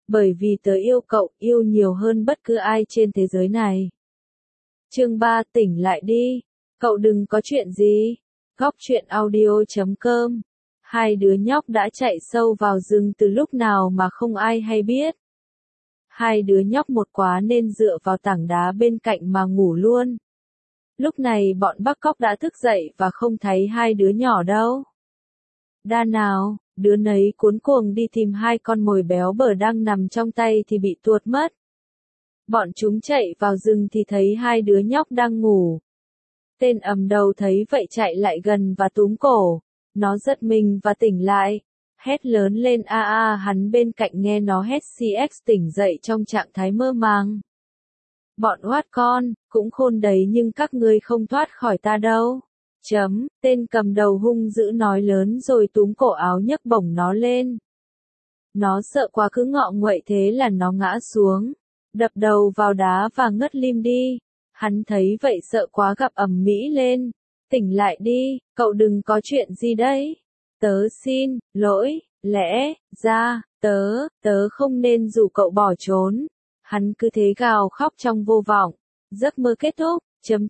Bởi vì tớ yêu cậu, yêu nhiều hơn bất cứ ai trên thế giới này. Chương 3, tỉnh lại đi. Cậu đừng có chuyện gì. Góc truyện audio.com. Hai đứa nhóc đã chạy sâu vào rừng từ lúc nào mà không ai hay biết. Hai đứa nhóc một quá nên dựa vào tảng đá bên cạnh mà ngủ luôn. Lúc này bọn bắt cóc đã thức dậy và không thấy hai đứa nhỏ đâu. Đa nào, đứa nấy cuống cuồng đi tìm hai con mồi béo bở đang nằm trong tay thì bị tuột mất. Bọn chúng chạy vào rừng thì thấy hai đứa nhóc đang ngủ. Tên ầm đầu thấy vậy chạy lại gần và túm cổ. Nó giật mình và tỉnh lại. Hét lớn lên a a, hắn bên cạnh nghe nó hét CX tỉnh dậy trong trạng thái mơ màng. Bọn oát con, cũng khôn đấy nhưng các ngươi không thoát khỏi ta đâu. Tên cầm đầu hung dữ nói lớn rồi túm cổ áo nhấc bổng nó lên. Nó sợ quá cứ ngọ nguậy thế là nó ngã xuống, đập đầu vào đá và ngất lim đi. Hắn thấy vậy sợ quá gặp ầm mỹ lên. Tỉnh lại đi, cậu đừng có chuyện gì đấy. Tớ xin lỗi, lẽ ra, tớ không nên rủ cậu bỏ trốn. Hắn cứ thế gào khóc trong vô vọng. Giấc mơ kết thúc.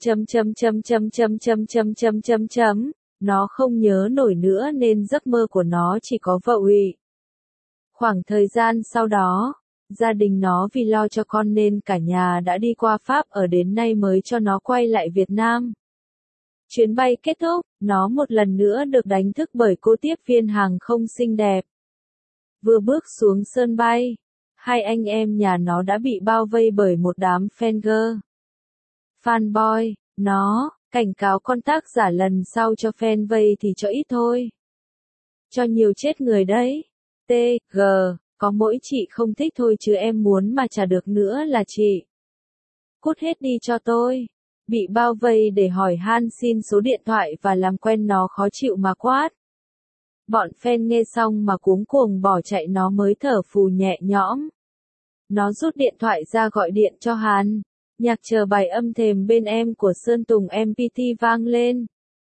Nó không nhớ nổi nữa nên giấc mơ của nó chỉ có vợ ủy. Khoảng thời gian sau đó, gia đình nó vì lo cho con nên cả nhà đã đi qua Pháp ở đến nay mới cho nó quay lại Việt Nam. Chuyến bay kết thúc, nó một lần nữa được đánh thức bởi cô tiếp viên hàng không xinh đẹp. Vừa bước xuống sân bay, hai anh em nhà nó đã bị bao vây bởi một đám fanboy. Nó cảnh cáo con tác giả lần sau cho fan vây thì cho ít thôi. Cho nhiều chết người đấy. TG, có mỗi chị không thích thôi chứ em muốn mà chả được nữa là chị. Cút hết đi cho tôi. Bị bao vây để hỏi han xin số điện thoại và làm quen nó khó chịu mà quát. Bọn fan nghe xong mà cuống cuồng bỏ chạy nó mới thở phù nhẹ nhõm. Nó rút điện thoại ra gọi điện cho Hàn. Nhạc chờ bài âm thềm bên em của Sơn Tùng MPT vang lên.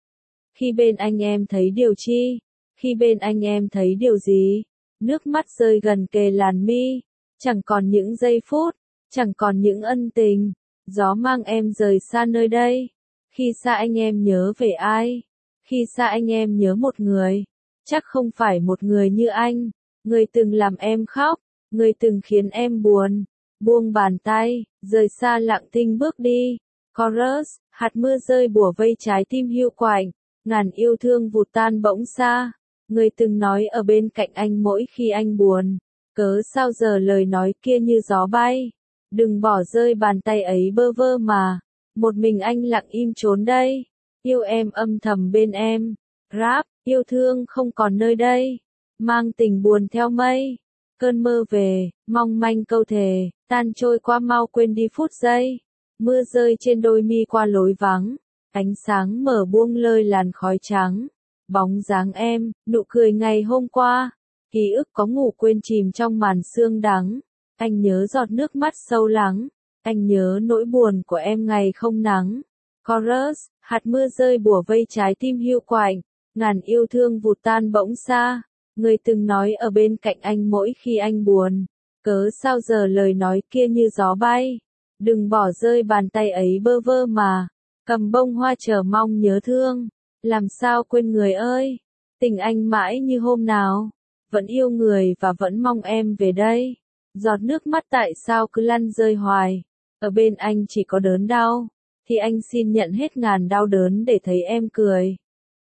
Khi bên anh em thấy điều chi? Khi bên anh em thấy điều gì? Nước mắt rơi gần kề làn mi. Chẳng còn những giây phút, chẳng còn những ân tình. Gió mang em rời xa nơi đây. Khi xa anh em nhớ về ai? Khi xa anh em nhớ một người. Chắc không phải một người như anh. Người từng làm em khóc. Người từng khiến em buồn. Buông bàn tay, rời xa lặng thinh bước đi. Chorus, hạt mưa rơi bủa vây trái tim hiu quạnh, ngàn yêu thương vụt tan bỗng xa. Người từng nói ở bên cạnh anh mỗi khi anh buồn, cớ sao giờ lời nói kia như gió bay. Đừng bỏ rơi bàn tay ấy bơ vơ mà, một mình anh lặng im trốn đây. Yêu em âm thầm bên em. Rap, yêu thương không còn nơi đây, mang tình buồn theo mây. Cơn mơ về, mong manh câu thề, tan trôi qua mau quên đi phút giây. Mưa rơi trên đôi mi qua lối vắng, ánh sáng mở buông lơi làn khói trắng. Bóng dáng em, nụ cười ngày hôm qua, ký ức có ngủ quên chìm trong màn sương đắng. Anh nhớ giọt nước mắt sâu lắng, anh nhớ nỗi buồn của em ngày không nắng. Chorus, hạt mưa rơi bủa vây trái tim hiu quạnh, ngàn yêu thương vụt tan bỗng xa. Người từng nói ở bên cạnh anh mỗi khi anh buồn, cớ sao giờ lời nói kia như gió bay. Đừng bỏ rơi bàn tay ấy bơ vơ mà, cầm bông hoa chờ mong nhớ thương. Làm sao quên người ơi, tình anh mãi như hôm nào, vẫn yêu người và vẫn mong em về đây. Giọt nước mắt tại sao cứ lăn rơi hoài, ở bên anh chỉ có đớn đau, thì anh xin nhận hết ngàn đau đớn để thấy em cười.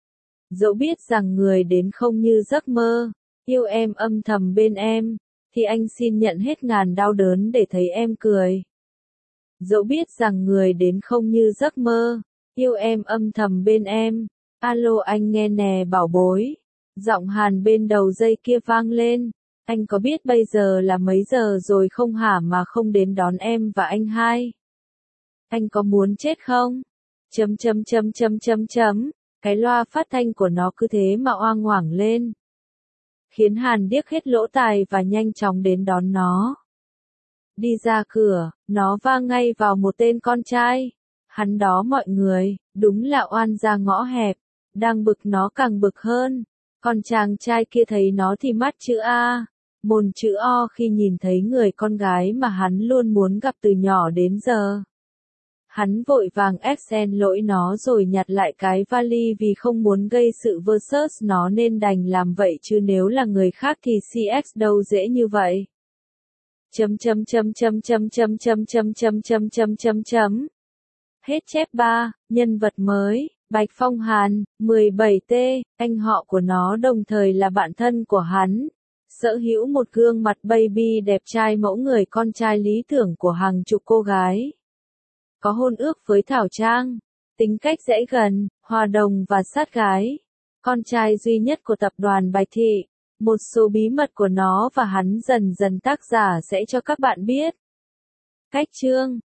Dẫu biết rằng người đến không như giấc mơ, yêu em âm thầm bên em, thì anh xin nhận hết ngàn đau đớn để thấy em cười. Dẫu biết rằng người đến không như giấc mơ, yêu em âm thầm bên em. Alo anh nghe nè bảo bối. Giọng Hàn bên đầu dây kia vang lên. Anh có biết bây giờ là mấy giờ rồi không hả mà không đến đón em và anh hai? Anh có muốn chết không? Cái loa phát thanh của nó cứ thế mà oang oảng lên, khiến Hàn điếc hết lỗ tai và nhanh chóng đến đón nó. Đi ra cửa, nó vang ngay vào một tên con trai. Hắn đó mọi người, đúng là oan gia ngõ hẹp. Đang bực nó càng bực hơn. Còn chàng trai kia thấy nó thì mắt chữ A. Môn chữ O khi nhìn thấy người con gái mà hắn luôn muốn gặp từ nhỏ đến giờ. Hắn vội vàng xin lỗi nó rồi nhặt lại cái vali vì không muốn gây sự versus nó nên đành làm vậy chứ nếu là người khác thì CX đâu dễ như vậy. Hết chép 3, nhân vật mới, Bạch Phong Hàn, 17T, anh họ của nó đồng thời là bạn thân của hắn. Sở hữu một gương mặt baby đẹp trai mẫu người con trai lý tưởng của hàng chục cô gái. Có hôn ước với Thảo Trang, tính cách dễ gần, hòa đồng và sát gái. Con trai duy nhất của tập đoàn Bạch Thị. Một số bí mật của nó và hắn dần dần tác giả sẽ cho các bạn biết. Cách chương